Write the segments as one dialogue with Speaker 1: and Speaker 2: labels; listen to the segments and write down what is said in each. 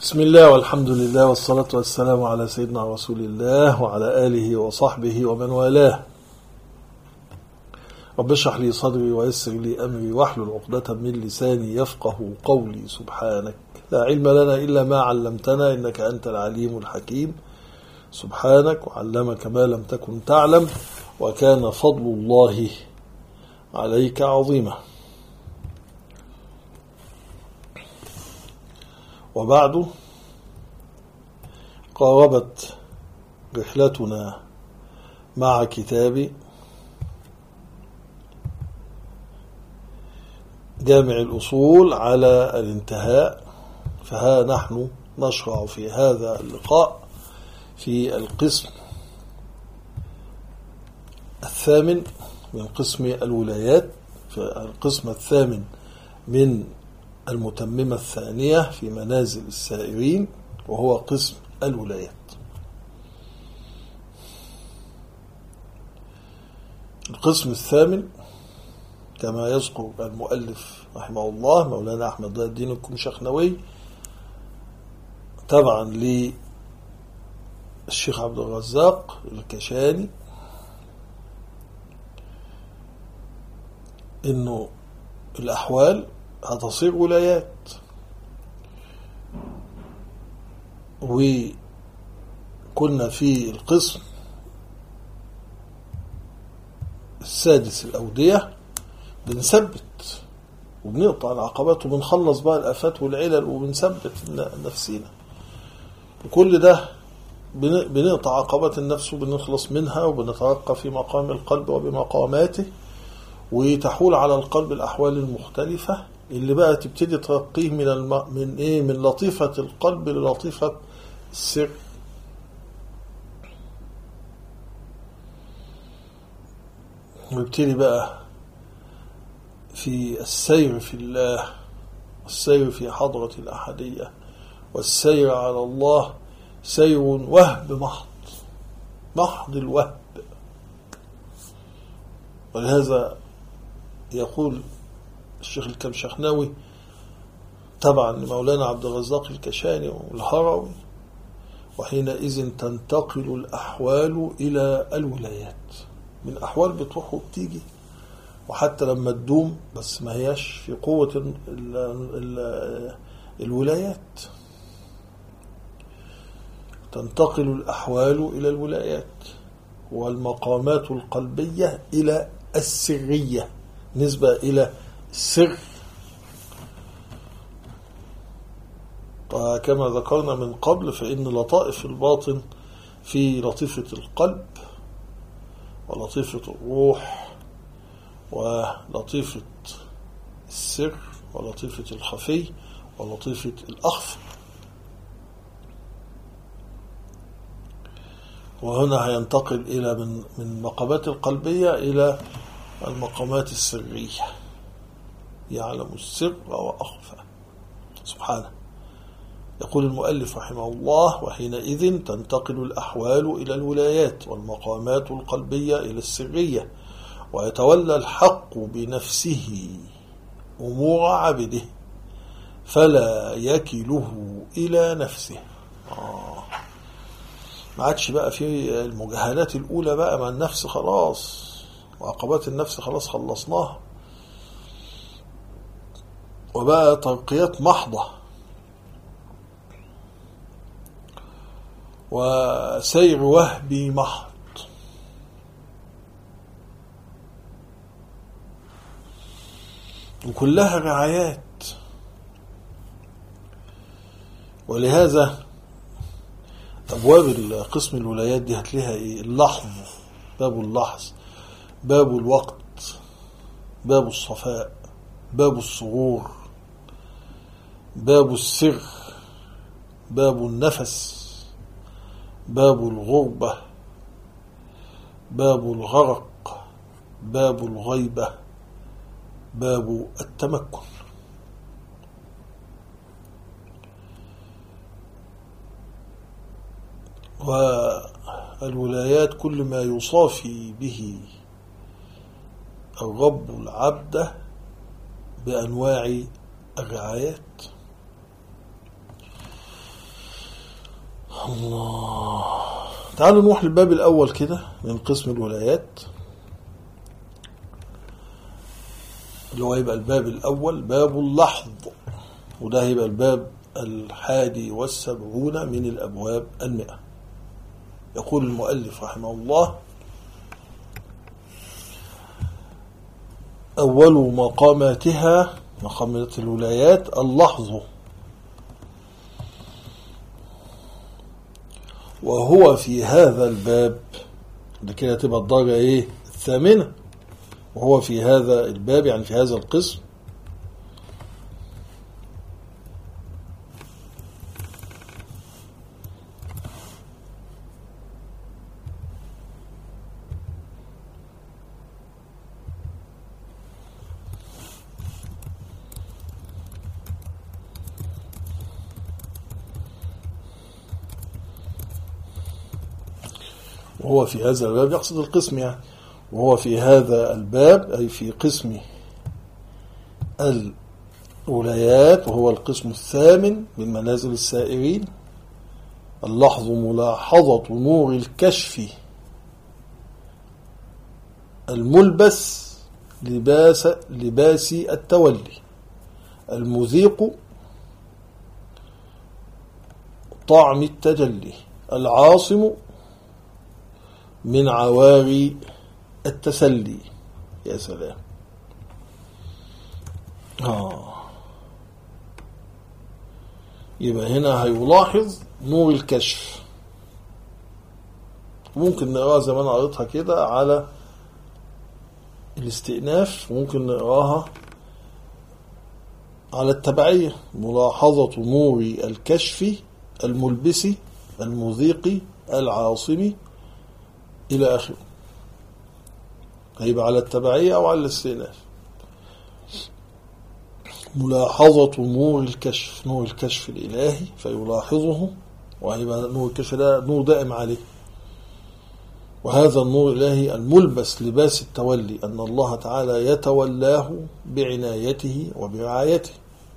Speaker 1: بسم الله والحمد لله والصلاة والسلام على سيدنا رسول الله وعلى آله وصحبه ومن والاه. رب اشرح لي صدري ويسر لي أمري واحلل عقدة من لساني يفقه قولي. سبحانك لا علم لنا إلا ما علمتنا إنك أنت العليم الحكيم. سبحانك وعلمك ما لم تكن تعلم وكان فضل الله عليك عظيما. وبعد، قاربت رحلتنا مع كتاب جامع الأصول على الانتهاء، فها نحن نشرع في هذا اللقاء في القسم الثامن من قسم الولايات، في القسم الثامن من المتممة الثانية في منازل السائرين، وهو قسم الولايات. القسم الثامن كما يذكر المؤلف رحمه الله مولانا أحمد ضياء الدين الكمشخنوي تبعا للشيخ عبد الرزاق الكشاني، إنه الأحوال هتصير ولايات، وكنا في القسم السادس الأودية بنثبت وبنقطع العقبات وبنخلص بقى الآفات والعلل وبنثبت نفسينا، وكل ده بنقطع عقبات النفس وبنخلص منها وبنترقى في مقام القلب وبمقاماته، وتحول على القلب الأحوال المختلفة اللي بقى تبتدي ترقيه من لطيفة القلب للطيفة السر. ويبتدي بقى في السير في الله، والسير في حضرة الأحدية، والسير على الله سير وهب محض الوهب. ولهذا يقول الشيخ الكمشخناوي تبعا لمولانا عبد الرزاق الكشاني والهروي: وحينئذ تنتقل الأحوال إلى الولايات. من أحوال بتروح وبتيجي، وحتى لما تدوم بس ما هياش في قوة الولايات. تنتقل الأحوال إلى الولايات، والمقامات القلبية إلى السرية، نسبة إلى السر. كما ذكرنا من قبل، فإن لطائف الباطن في لطيفة القلب ولطيفة الروح ولطيفة السر ولطيفة الخفي ولطيفة الأخفى. وهنا هينتقل إلى من مقامات القلبية إلى المقامات السرية، يعلم السر وأخفى سبحانه. يقول المؤلف رحمه الله: وحينئذ تنتقل الأحوال إلى الولايات والمقامات القلبية إلى السرية، ويتولى الحق بنفسه أمور عبده فلا يكله إلى نفسه. ما عادش بقى في المجاهدات الأولى بقى مع النفس، خلاص وعقبات النفس خلاص خلصناها، وبقى ترقيات محضة وسير وهبي محض. وكلها رعايات. ولهذا أبواب القسم الولايات دي هتلاقيها إيه؟ اللحظ، باب اللحظ، باب الوقت، باب الصفاء، باب الصغور، باب السر، باب النفس، باب الغربة، باب الغرق، باب الغيبة، باب التمكن. والولايات كل ما يصافي به الرب العبد بأنواع الرعايات. الله. تعالوا نروح للباب الأول كده من قسم الولايات، اللي هو يبقى الباب الأول باب اللحظ، وده هيبقى الباب 71 من الأبواب 100. يقول المؤلف رحمه الله: أول مقاماتها، مقامات الولايات، اللحظ، وهو في هذا الباب، ده كده تبقى الدرجة 8، وهو في هذا الباب يعني في هذا القسم وهو في هذا الباب يقصد القسم يعني، وهو في هذا الباب أي في قسم الولايات، وهو القسم 8 من منازل السائرين. اللحظ ملاحظة نور الكشف الملبس لباس التولي، المذيق طعم التجلي، العاصم من عواري التسلي. يا سلام. يبقى هنا هيلاحظ نور الكشف. ممكن نقراها زي ما انا قريتها كده على الاستئناف، ممكن نقراها على التبعية: ملاحظة نور الكشف الملبس المذيق العاصم إلى آخره. هيبقى على التبعية أو على الاستئناف. ملاحظة نور الكشف، نور الكشف الإلهي فيلاحظه، وهيبقى نور الكشف ده نور دائم عليه. وهذا النور الإلهي الملبس لباس التولي، أن الله تعالى يتولاه بعنايته وبرعايته.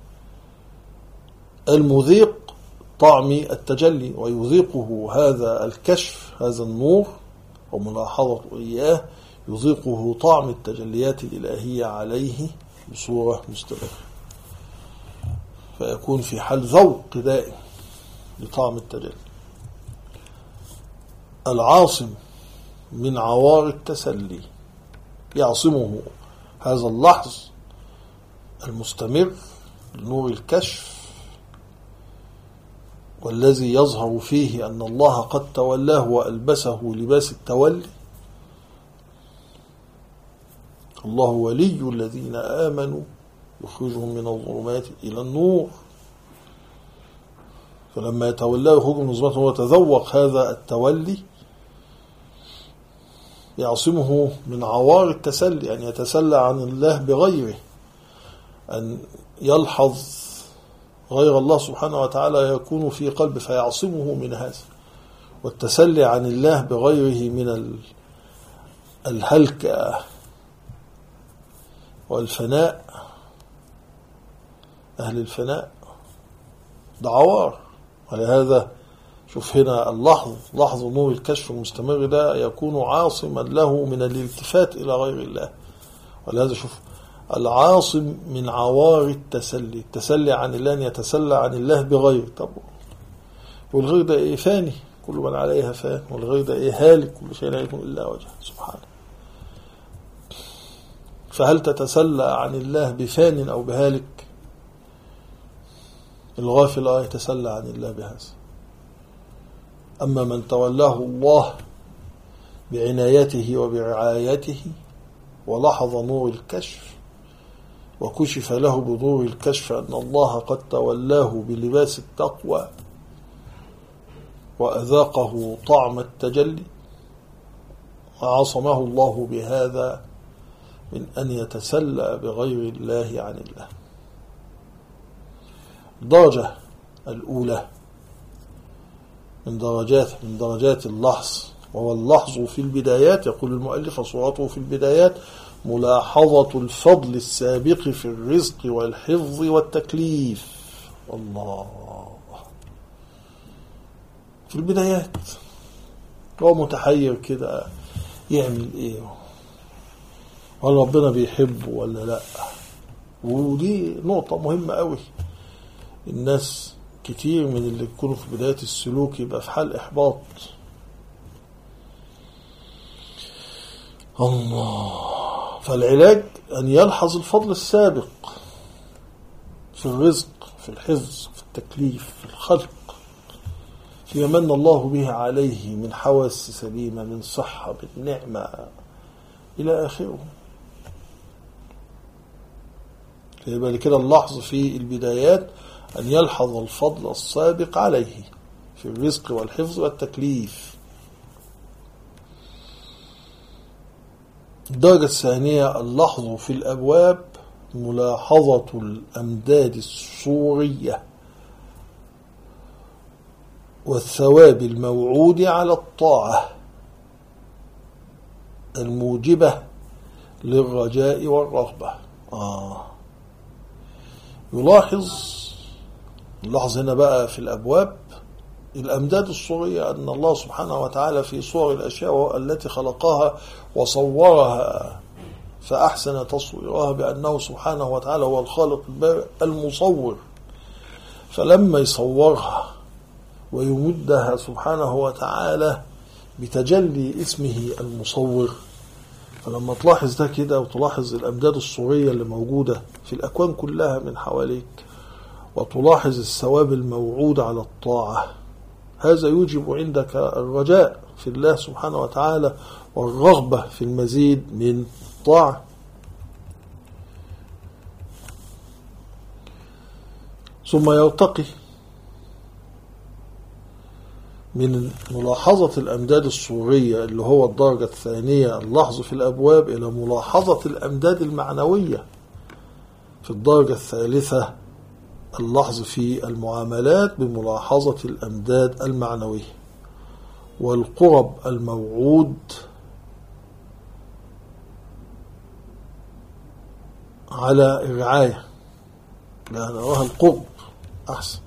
Speaker 1: المذيق طعم التجلي، ويذيقه هذا الكشف، هذا النور وملاحظة إياه يذيقه طعم التجليات الإلهية عليه بصورة مستمرة، فيكون في حال ذوق دائم لطعم التجلي. العاصم من عوار التسلي، يعصمه هذا اللحظ المستمر لنور الكشف، والذي يظهر فيه أن الله قد تولاه وألبسه لباس التولي. الله ولي الذين آمنوا يخرجهم من الظلمات إلى النور، فلما يتولاه يخرجهم من الظلمات ويتذوق هذا التولي يعصمه من عوار التسلي، أن يتسلى عن الله بغيره، أن يلحظ غير الله سبحانه وتعالى يكون في قلبه فيعصمه من هذا. والتسلي عن الله بغيره من الهلكة والفناء، أهل الفناء، ده عوار. ولهذا شوف هنا لحظ نور الكشف المستمر ده يكون عاصما له من الالتفات إلى غير الله. ولهذا شوف العاصم من عوار التسلي، التسلي عن الله أن يتسلى عن الله بغير. طب والغير ده فاني، كل من عليها فان، والغير ده هالك، كل شيء لا يكون إلا وجهه سبحانه. فهل تتسلى عن الله بفان أو بهالك؟ الغافل يتسلى عن الله بهذا. أما من تولاه الله بعنايته وبرعايته ولحظ نور الكشف وكشف له بنور الكشف أن الله قد تولاه بلباس التقوى وأذاقه طعم التجلي، وعصمه الله بهذا من أن يتسلى بغير الله عن الله. الدرجة الأولى من درجات اللحظ، وهو اللحظ في البدايات. يقول المؤلف: صورته في البدايات ملاحظة الفضل السابق في الرزق والحفظ والتكليف. الله، في البدايات هو متحير كده يعمل ايه، هل ربنا بيحبه ولا لا. ودي نقطة مهمة قوي. الناس كتير من اللي يكونوا في بداية السلوك يبقى في حال إحباط. الله. فالعلاج أن يلحظ الفضل السابق في الرزق، في الحفظ، في التكليف، في الخلق، فيما من الله به عليه من حواس سليمة، من صحة، من نعمة إلى آخره. يبقى لكده اللحظ في البدايات أن يلحظ الفضل السابق عليه في الرزق والحفظ والتكليف. الدرجة الثانية اللحظ في الأبواب ملاحظة الأمداد الصورية والثواب الموعود على الطاعة الموجبة للرجاء والرغبة. يلاحظ هنا بقى في الأبواب الأمداد الصورية، أن الله سبحانه وتعالى في صور الأشياء التي خلقها وصورها فأحسن تصويرها، بأنه سبحانه وتعالى هو الخالق البارئ المصور. فلما يصورها ويمدها سبحانه وتعالى بتجلي اسمه المصور، فلما تلاحظ ده كده وتلاحظ الأمداد الصورية اللي موجودة في الأكوان كلها من حواليك، وتلاحظ الثواب الموعود على الطاعة، هذا يوجب عندك الرجاء في الله سبحانه وتعالى والرغبة في المزيد من طاعة. ثم يرتقي من ملاحظة الأمداد الصورية اللي هو الدرجة الثانية اللحظ في الأبواب إلى ملاحظة الأمداد المعنوية في الدرجة الثالثة اللحظ في المعاملات بملاحظة الأمداد المعنوية والقرب الموعود على الرعاية، لأن نراها القرب أحسن،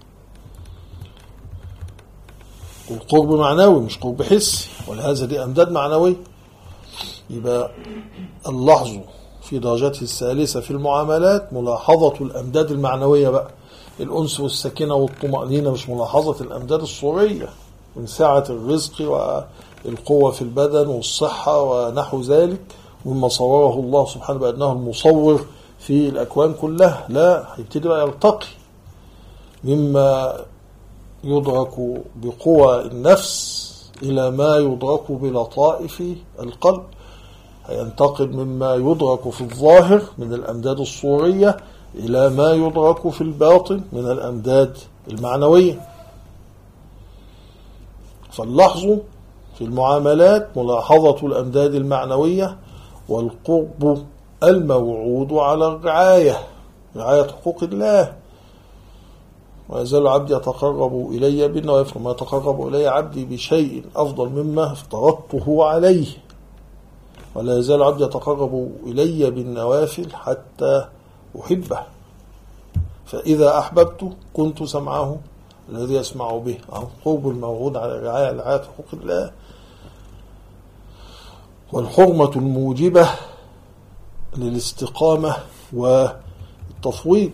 Speaker 1: والقرب معنوي مش قرب حسي، ولهذا دي أمداد معنوية. يبقى اللحظ في درجته الثالثة في المعاملات ملاحظة الأمداد المعنوية بقى، الأنس والسكينة والطمأنينة، مش ملاحظة الأمداد الصورية من سعة الرزق والقوة في البدن والصحة ونحو ذلك، مما صوره الله سبحانه بأنه المصور في الأكوان كلها. لا، هيبتدي بقى يرتقي مما يدرك بقوى النفس إلى ما يدرك بلطائف القلب، هينتقل مما يدرك في الظاهر من الأمداد الصورية إلى ما يدرك في الباطن من الأمداد المعنوية. فاللحظ في المعاملات ملاحظة الأمداد المعنوية والقرب الموعود على الرعاية، رعاية حقوق الله. ويزال عبدي يتقرب إلي بالنوافل، ما يتقرب إلي عبدي بشيء أفضل مما افترضته عليه، ولا يزال عبدي يتقرب إلي بالنوافل حتى أحبه، فإذا أحببته كنت سمعه الذي يسمع به. القرب الموعود على رعاية حقوق الله، والحرمة الموجبة للاستقامة والتفويض.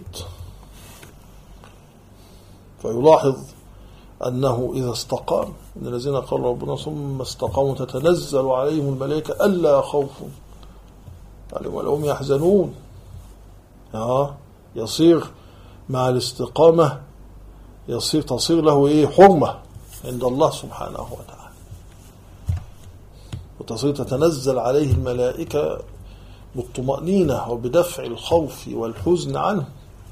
Speaker 1: فيلاحظ أنه إذا استقام، إن الذين قالوا ربنا ثم استقاموا تتنزل عليهم الملائكة ألا خوف عليهم ولا هم يحزنون. يصير مع الاستقامة تصير له حرمة عند الله سبحانه وتعالى، وتصير تتنزل عليه الملائكة بالطمأنينة وبدفع الخوف والحزن عنه.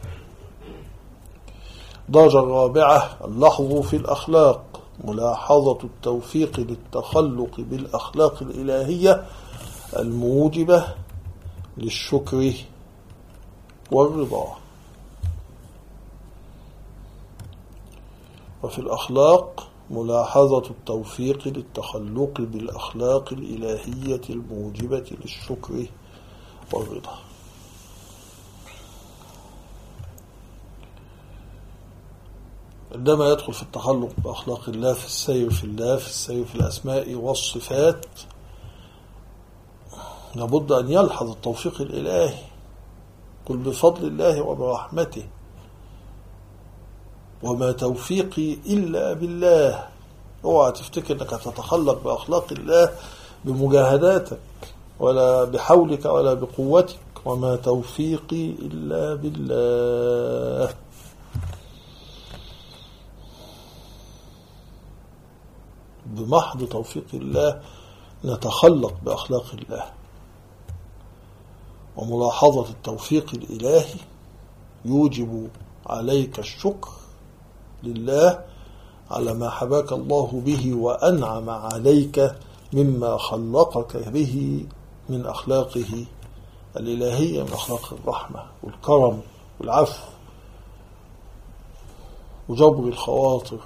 Speaker 1: الدرجة الرابعة اللحظ في الأخلاق ملاحظة التوفيق للتخلق بالأخلاق الإلهية الموجبة للشكر والرضا. وفي الأخلاق ملاحظة التوفيق للتخلق بالأخلاق الإلهية الموجبة للشكر والرضا. عندما يدخل في التخلق بأخلاق الله، في السير في الله، في السير في الأسماء والصفات، لابد أن يلحظ التوفيق الإلهي. قل بفضل الله وبرحمته وما توفيقي إلا بالله. اوعى تفتكر أنك تتخلق بأخلاق الله بمجاهداتك ولا بحولك ولا بقوتك. وما توفيقي إلا بالله. بمحض توفيق الله نتخلق بأخلاق الله. وملاحظة التوفيق الإلهي يوجب عليك الشكر لله على ما حباك الله به وأنعم عليك مما خلقك به من أخلاقه الإلهية، من أخلاق الرحمة والكرم والعفو وجبر الخواطر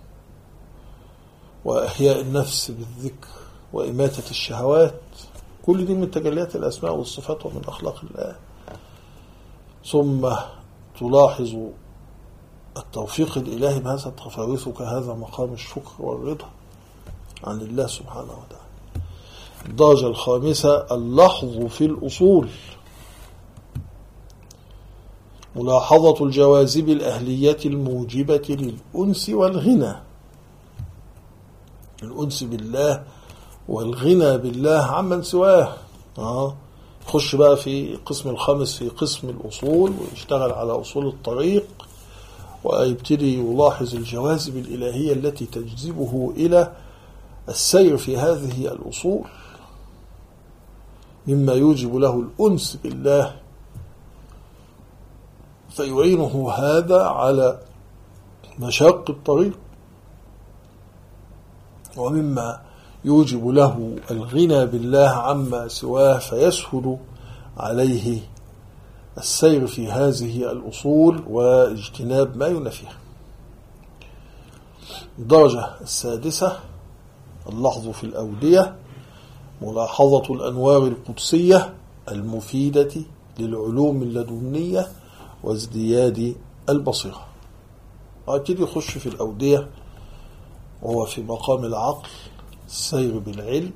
Speaker 1: وإحياء النفس بالذكر وإماتة الشهوات. كل دي من تجليات الأسماء والصفات ومن أخلاق الله. ثم تلاحظ التوفيق الإلهي بهذا تفاوتك هذا مقام الشكر والرضا عن الله سبحانه وتعالى. الدرجة الخامسة اللحظ في الأصول، ملاحظة الجواذب الأهلية الموجبة للأنس والغنى. الأنس بالله والغنى بالله عمن سواه. خش بقى في قسم الخامس في قسم الأصول، ويشتغل على أصول الطريق، ويبتدي يلاحظ الجواذب الإلهية التي تجذبه إلى السير في هذه الأصول مما يوجب له الأنس بالله، فيعينه هذا على مشاق الطريق، ومما يوجب له الغنى بالله عما سواه فيسهل عليه السير في هذه الأصول واجتناب ما ينافيها. الدرجة السادسة اللحظ في الأودية، ملاحظة الأنوار القدسية المفيدة للعلوم اللدنية وازدياد البصيرة. أبتدي يخش في الأودية وهو في مقام العقل، السير بالعلم،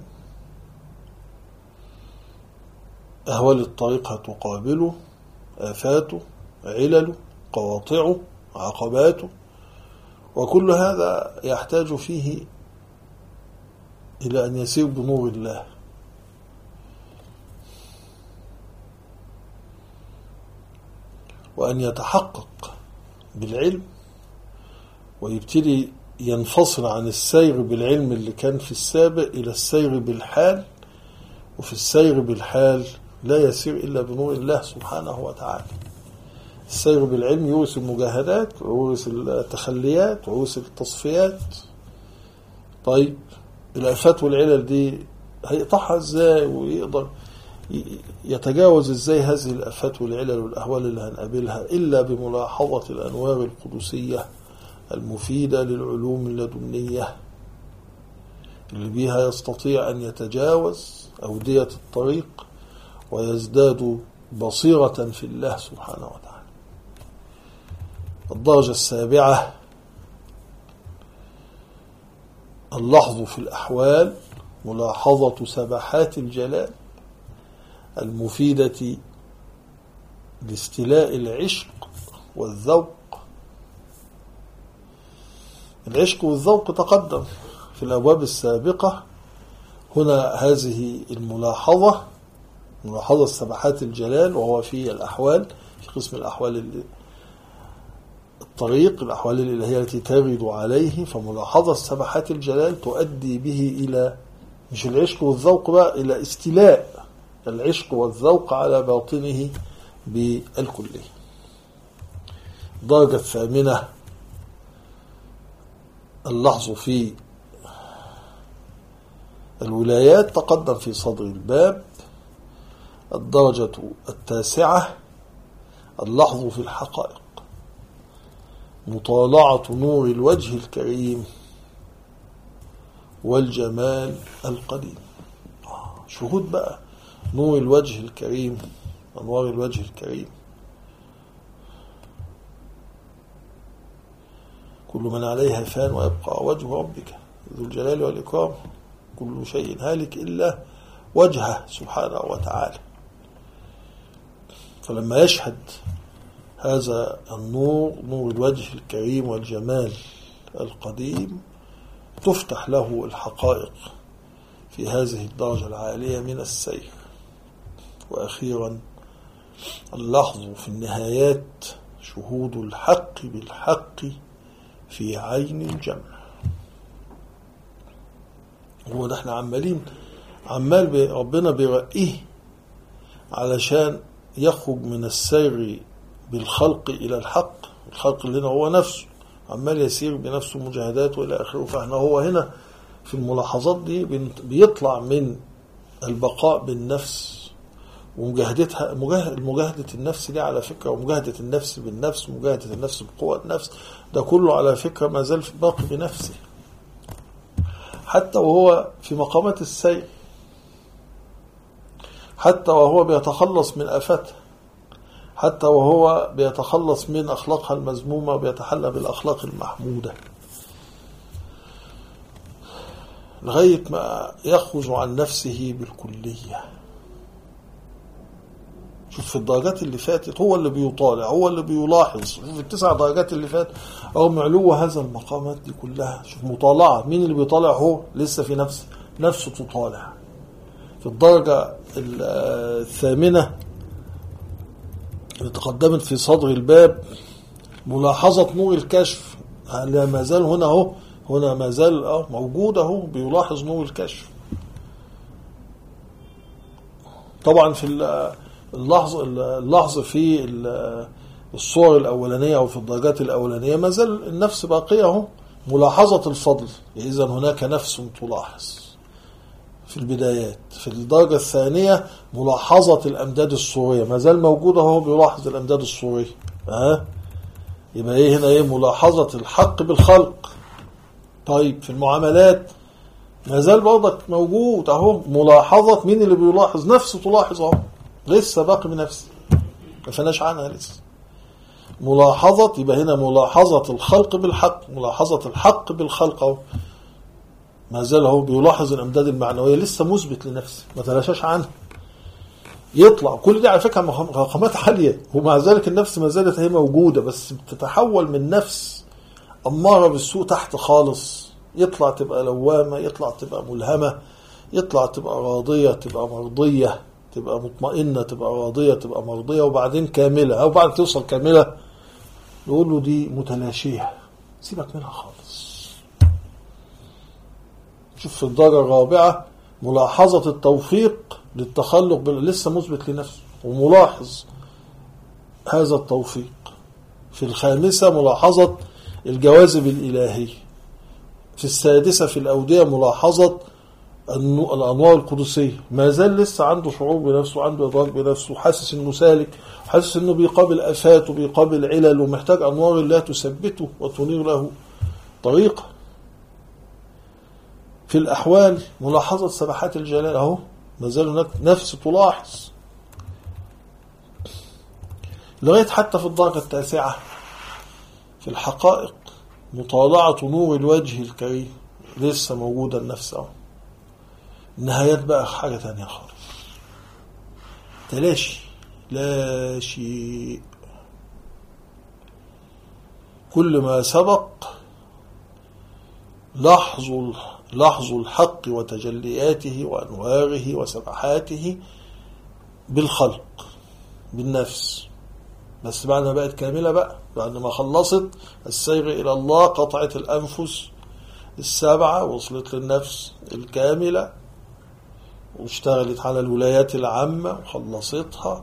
Speaker 1: أهوال الطريق هتقابله، آفاته، علله، قواطعه، عقباته، وكل هذا يحتاج فيه إلى أن يسير بنور الله. وأن يتحقق بالعلم ويبتدي ينفصل عن السير بالعلم اللي كان في السابق إلى السير بالحال، وفي السير بالحال لا يسير إلا بنور الله سبحانه وتعالى. السير بالعلم يورث المجاهدات ويورث التخليات ويورث التصفيات. طيب الآفات والعلل دي هيقطعها ازاي، ويقدر يتجاوز ازاي هذه الآفات والعلل والأهوال اللي هنقابلها إلا بملاحظة الأنوار القدسية المفيدة للعلوم اللدنية اللي بيها يستطيع أن يتجاوز أودية الطريق ويزداد بصيرة في الله سبحانه وتعالى. الدرجة السابعة اللحظ في الأحوال، ملاحظة سبحات الجلال المفيدة لاستيلاء العشق والذوق. العشق والذوق تقدم في الأبواب السابقة. هنا هذه الملاحظة، ملاحظة سبحات الجلال، وهو في الأحوال، في قسم الأحوال الطريق، الأحوال الإلهية التي ترد عليه. فملاحظة سبحات الجلال تؤدي به إلى مش العشق والذوق بقى، إلى استيلاء العشق والذوق على باطنه بالكلية. الدرجة الثامنة اللحظ في الولايات، تقدم في صدر الباب. الدرجة التاسعة اللحظ في الحقائق، مطالعة نور الوجه الكريم والجمال القديم. شهود بقى نور الوجه الكريم، أنوار الوجه الكريم، كل من عليها فان ويبقى وجه ربك ذو الجلال والإكرام، كل شيء هالك إلا وجهه سبحانه وتعالى. فلما يشهد هذا النور، نور الوجه الكريم والجمال القديم، تفتح له الحقائق في هذه الدرجة العالية من السير. وأخيرا اللحظ في النهايات شهود الحق بالحق في عين الجمع. هو ده احنا عمال ربنا بيرقيه علشان يخرج من السير بالخلق إلى الحق. الخلق اللي هنا هو نفسه، عمال يسير بنفسه مجاهدات وإلى آخره. فاحنا هو هنا في الملاحظات دي بيطلع من البقاء بالنفس ومجاهدتها. مجاهدة النفس دي على فكرة، ومجاهدة النفس بالنفس، ومجاهدة النفس بقوة النفس، ده كله على فكرة ما زال باقي بنفسه حتى وهو في مقامات السير، حتى وهو بيتخلص من آفاتها، حتى وهو بيتخلص من أخلاقها المذمومة وبيتحلى بالأخلاق المحمودة، لغاية ما يخرج عن نفسه بالكلية. شوف في الدرجات اللي فاتت هو اللي بيطالع، هو اللي بيلاحظ. في 9 درجات اللي فات رغم علو هذا المقامات دي كلها، شوف مطالعة. مين اللي بيطالع؟ هو لسه في نفسه تطالع. في الدرجة الثامنة اللي تقدمت في صدر الباب ملاحظة نور الكشف، ما زال هنا ما زال موجود اهو، بيلاحظ نور الكشف. طبعا في اللحظة في الصور الأولانية أو في الدرجات الأولانية ما زال النفس باقية اهو، ملاحظة الفضل. إذن هناك نفس تلاحظ في البدايات. في الدرجة الثانية ملاحظة الأمداد الصورية، ما زال موجودة اهو، بيلاحظ الأمداد الصورية. يبقى هنا ملاحظة الحق بالخلق. طيب في المعاملات ما زال برضك موجود اهو، ملاحظة. مين اللي بيلاحظ؟ نفسه تلاحظ اهو، لسه باقي بنفسه، ما فناش عنها لسه. ملاحظة، يبقى هنا ملاحظة الخلق بالحق، ملاحظة الحق بالخلق اهو، ما زال اهو بيلاحظ الامداد المعنوية، لسه مثبت لنفسه، ما تلاشاش عنها. يطلع كل دي على فكرة مقامات عالية، ومع ذلك النفس ما زالت هي موجودة، بس بتتحول من نفس أمارة بالسوء تحت خالص، يطلع تبقى لوامة، يطلع تبقى ملهمة، يطلع تبقى راضية، تبقى مرضية، تبقى مطمئنة، تبقى راضية، تبقى مرضية، وبعدين كاملة، أو بعد توصل كاملة نقول له دي متلاشية، سيبك منها خالص. شوف في الدرجة الرابعة ملاحظة التوفيق للتخلق لسه مثبت لنفسه وملاحظ هذا التوفيق. في الخامسة ملاحظة الجوازب الإلهية. في السادسة في الأودية ملاحظة الأنوار القدسية، ما زال لسه عنده شعور بنفسه، عنده إدراك بنفسه، حاسس إنه سالك، حاسس إنه بيقابل آفات وبيقابل علل، ومحتاج أنوار الله تثبته وتنير له طريقة. في الأحوال ملاحظة سبحات الجلال أهو، ما زال هناك نفس تلاحظ، لغاية حتى في الدرجة التاسعة في الحقائق مطالعة نور الوجه الكريم، لسه موجودة النفس أهو. النهايات بقى حاجة تانية خالص، تلاشي، لا شيء. كل ما سبق لحظ الحق وتجلياته وأنواره وسبحاته بالخلق بالنفس. بس بعد ما بقت كاملة بقى، بعد ما خلصت السير إلى الله، قطعت الأنفس 7 وصلت للنفس الكاملة واشتغلت على الولايات العامة وخلصتها،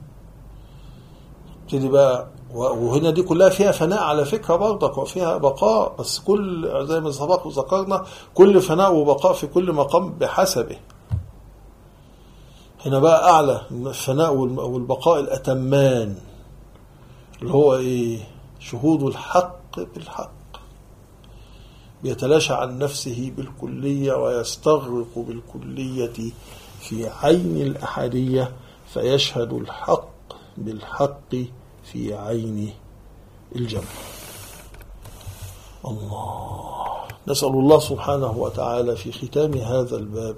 Speaker 1: تبتدي بقى. وهنا دي كلها فيها فناء على فكرة برضك، وفيها بقاء، بس كل زي ما سبق وذكرنا كل فناء وبقاء في كل مقام بحسبه. هنا بقى أعلى الفناء والبقاء الأتمان، اللي هو شهود الحق بالحق، بيتلاشى عن نفسه بالكلية ويستغرق بالكلية في عين الأحدية، فيشهد الحق بالحق في عين الجمع. الله. نسأل الله سبحانه وتعالى في ختام هذا الباب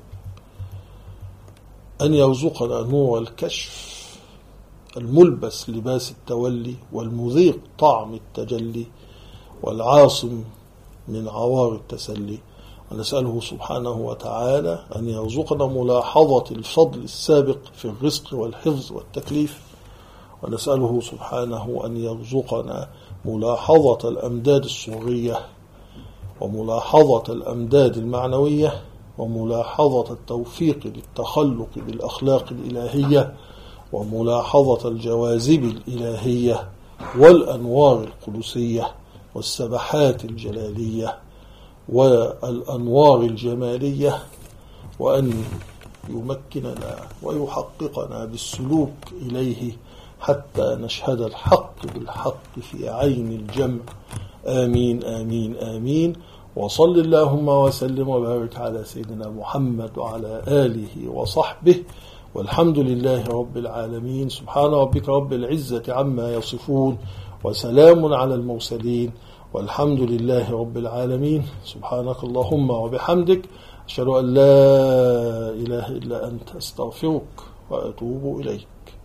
Speaker 1: أن يرزقنا نور الكشف الملبس لباس التولي والمذيق طعم التجلي والعاصم من عوار التسلي. ونسأله سبحانه وتعالى أن يرزقنا ملاحظة الفضل السابق في الرزق والحفظ والتكليف. ونسأله سبحانه أن يرزقنا ملاحظة الأمداد الصورية وملاحظة الأمداد المعنوية وملاحظة التوفيق للتخلق بالأخلاق الإلهية وملاحظة الجواذب الإلهية والأنوار القدسية والسبحات الجلالية والأنوار الجمالية، وأن يمكننا ويحققنا بالسلوك إليه حتى نشهد الحق بالحق في عين الجمع. آمين آمين آمين. وصل اللهم وسلم وبارك على سيدنا محمد وعلى آله وصحبه، والحمد لله رب العالمين. سبحان ربك رب العزة عما يصفون، وسلام على المرسلين، والحمد لله رب العالمين. سبحانك اللهم وبحمدك، أشهد أن لا إله إلا أنت، أستغفرك وأتوب إليك.